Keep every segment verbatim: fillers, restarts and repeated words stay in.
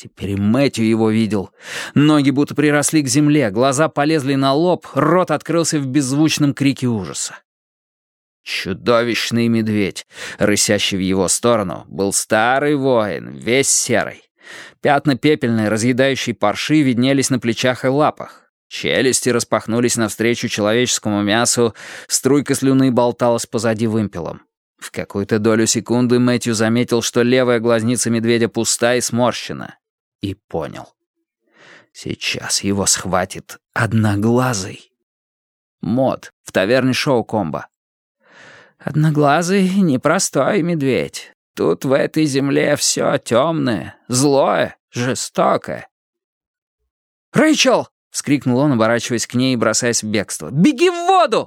Теперь и Мэтью его видел. Ноги будто приросли к земле, глаза полезли на лоб, рот открылся в беззвучном крике ужаса. Чудовищный медведь, рысящий в его сторону, был старый воин, весь серый. Пятна пепельной, разъедающей парши виднелись на плечах и лапах. Челюсти распахнулись навстречу человеческому мясу, струйка слюны болталась позади вымпелом. В какую-то долю секунды Мэтью заметил, что левая глазница медведя пуста и сморщена. И понял. Сейчас его схватит одноглазый. Мод в таверне Шоу-Комбо. Одноглазый — непростой медведь. Тут в этой земле все темное, злое, жестокое. «Рэйчел!» — вскрикнул он, оборачиваясь к ней и бросаясь в бегство. «Беги в воду!»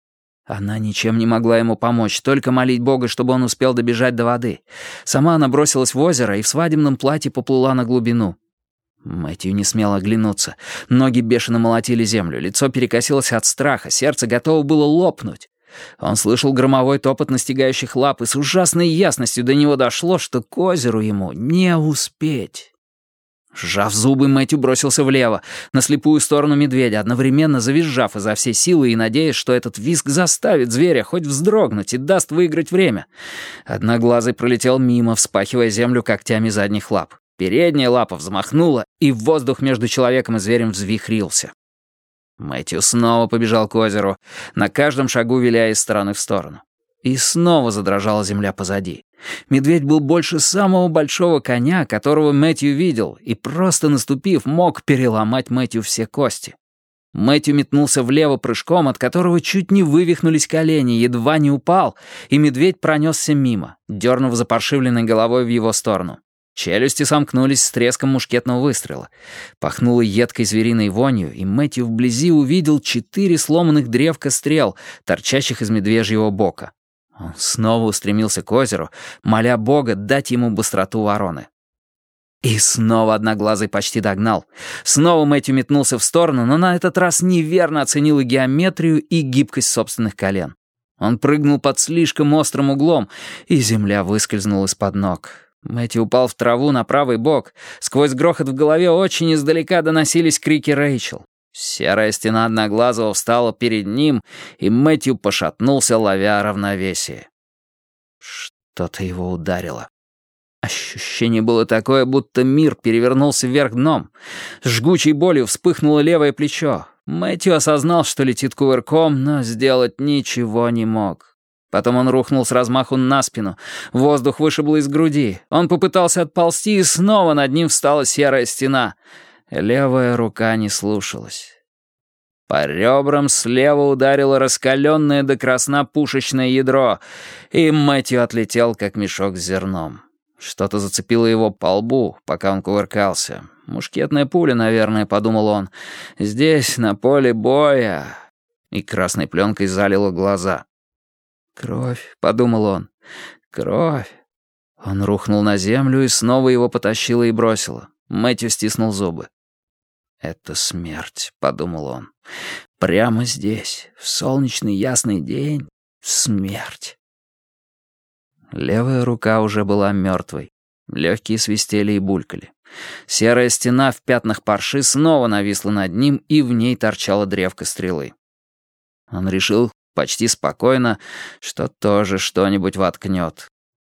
Она ничем не могла ему помочь, только молить Бога, чтобы он успел добежать до воды. Сама она бросилась в озеро и в свадебном платье поплыла на глубину. Мэтью не смел оглянуться. Ноги бешено молотили землю, лицо перекосилось от страха, сердце готово было лопнуть. Он слышал громовой топот настигающих лап, и с ужасной ясностью до него дошло, что к озеру ему не успеть. Сжав зубы, Мэтью бросился влево, на слепую сторону медведя, одновременно завизжав изо всей силы и надеясь, что этот визг заставит зверя хоть вздрогнуть и даст выиграть время. Одноглазый пролетел мимо, вспахивая землю когтями задних лап. Передняя лапа взмахнула, и воздух между человеком и зверем взвихрился. Мэтью снова побежал к озеру, на каждом шагу виляя из стороны в сторону. И снова задрожала земля позади. Медведь был больше самого большого коня, которого Мэтью видел, и просто наступив, мог переломать Мэтью все кости. Мэтью метнулся влево прыжком, от которого чуть не вывихнулись колени, едва не упал, и медведь пронесся мимо, дернув запаршивленной головой в его сторону. Челюсти сомкнулись с треском мушкетного выстрела. Пахнуло едкой звериной вонью, и Мэтью вблизи увидел четыре сломанных древка стрел, торчащих из медвежьего бока. Он снова устремился к озеру, моля Бога дать ему быстроту вороны. И снова Одноглазый почти догнал. Снова Мэтью метнулся в сторону, но на этот раз неверно оценил и геометрию, и гибкость собственных колен. Он прыгнул под слишком острым углом, и земля выскользнула из-под ног. Мэтью упал в траву на правый бок. Сквозь грохот в голове очень издалека доносились крики Рэйчел. Серая стена Одноглазого встала перед ним, и Мэтью пошатнулся, ловя равновесие. Что-то его ударило. Ощущение было такое, будто мир перевернулся вверх дном. С жгучей болью вспыхнуло левое плечо. Мэтью осознал, что летит кувырком, но сделать ничего не мог. Потом он рухнул с размаху на спину. Воздух вышибло из груди. Он попытался отползти, и снова над ним встала серая стена. Левая рука не слушалась. По ребрам слева ударило раскаленное до красна пушечное ядро, и Мэтью отлетел, как мешок с зерном. Что-то зацепило его по лбу, пока он кувыркался. «Мушкетная пуля, наверное», — подумал он. «Здесь, на поле боя». И красной пленкой залило глаза. «Кровь», — подумал он, — «кровь». Он рухнул на землю, и снова его потащило и бросило. Мэтью стиснул зубы. «Это смерть», — подумал он. «Прямо здесь, в солнечный ясный день, смерть». Левая рука уже была мертвой. Легкие свистели и булькали. Серая стена в пятнах парши снова нависла над ним, и в ней торчала древко стрелы. Он решил почти спокойно, что тоже что-нибудь воткнет.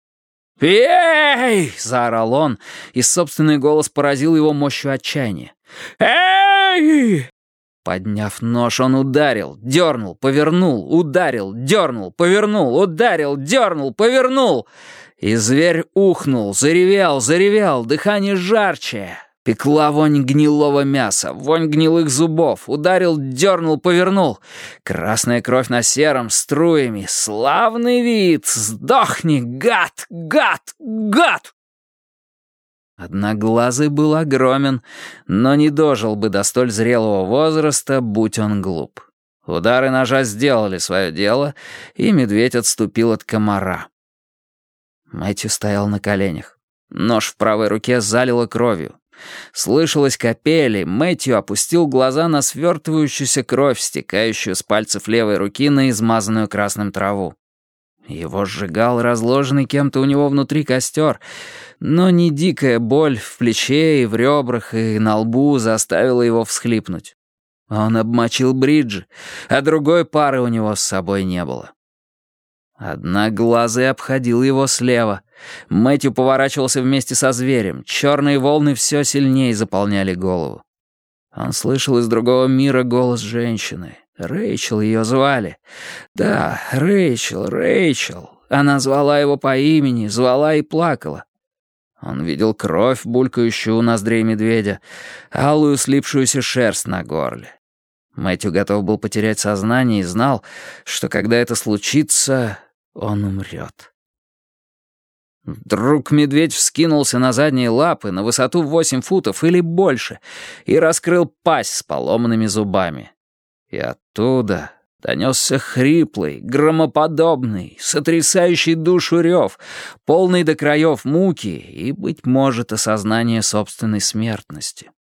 «Эй!» — заорал он, и собственный голос поразил его мощью отчаяния. «Эй!» Подняв нож, он ударил, дернул, повернул, ударил, дернул, повернул, ударил, дернул, повернул. И зверь ухнул, заревел, заревел, дыхание жарче. Пекла вонь гнилого мяса, вонь гнилых зубов. Ударил, дернул, повернул. Красная кровь на сером, струями. Славный вид! Сдохни, гад, гад, гад! Одноглазый был огромен, но не дожил бы до столь зрелого возраста, будь он глуп. Удары ножа сделали свое дело, и медведь отступил от комара. Мэтью стоял на коленях. Нож в правой руке залило кровью. Слышалось капели, Мэтью опустил глаза на свертывающуюся кровь, стекающую с пальцев левой руки на измазанную красным траву. Его сжигал разложенный кем-то у него внутри костер, но не дикая боль в плече и в ребрах и на лбу заставила его всхлипнуть. Он обмочил Бриджи, а другой пары у него с собой не было. Одноглазый обходил его слева. Мэтью поворачивался вместе со зверем. Черные волны все сильнее заполняли голову. Он слышал из другого мира голос женщины. Рэйчел ее звали. Да, Рэйчел, Рэйчел. Она звала его по имени, звала и плакала. Он видел кровь, булькающую у ноздрей медведя, алую слипшуюся шерсть на горле. Мэтью готов был потерять сознание и знал, что когда это случится, он умрет. Вдруг медведь вскинулся на задние лапы на высоту восемь футов или больше и раскрыл пасть с поломанными зубами. И оттуда донесся хриплый, громоподобный, сотрясающий душу рев, полный до краев муки и, быть может, осознание собственной смертности.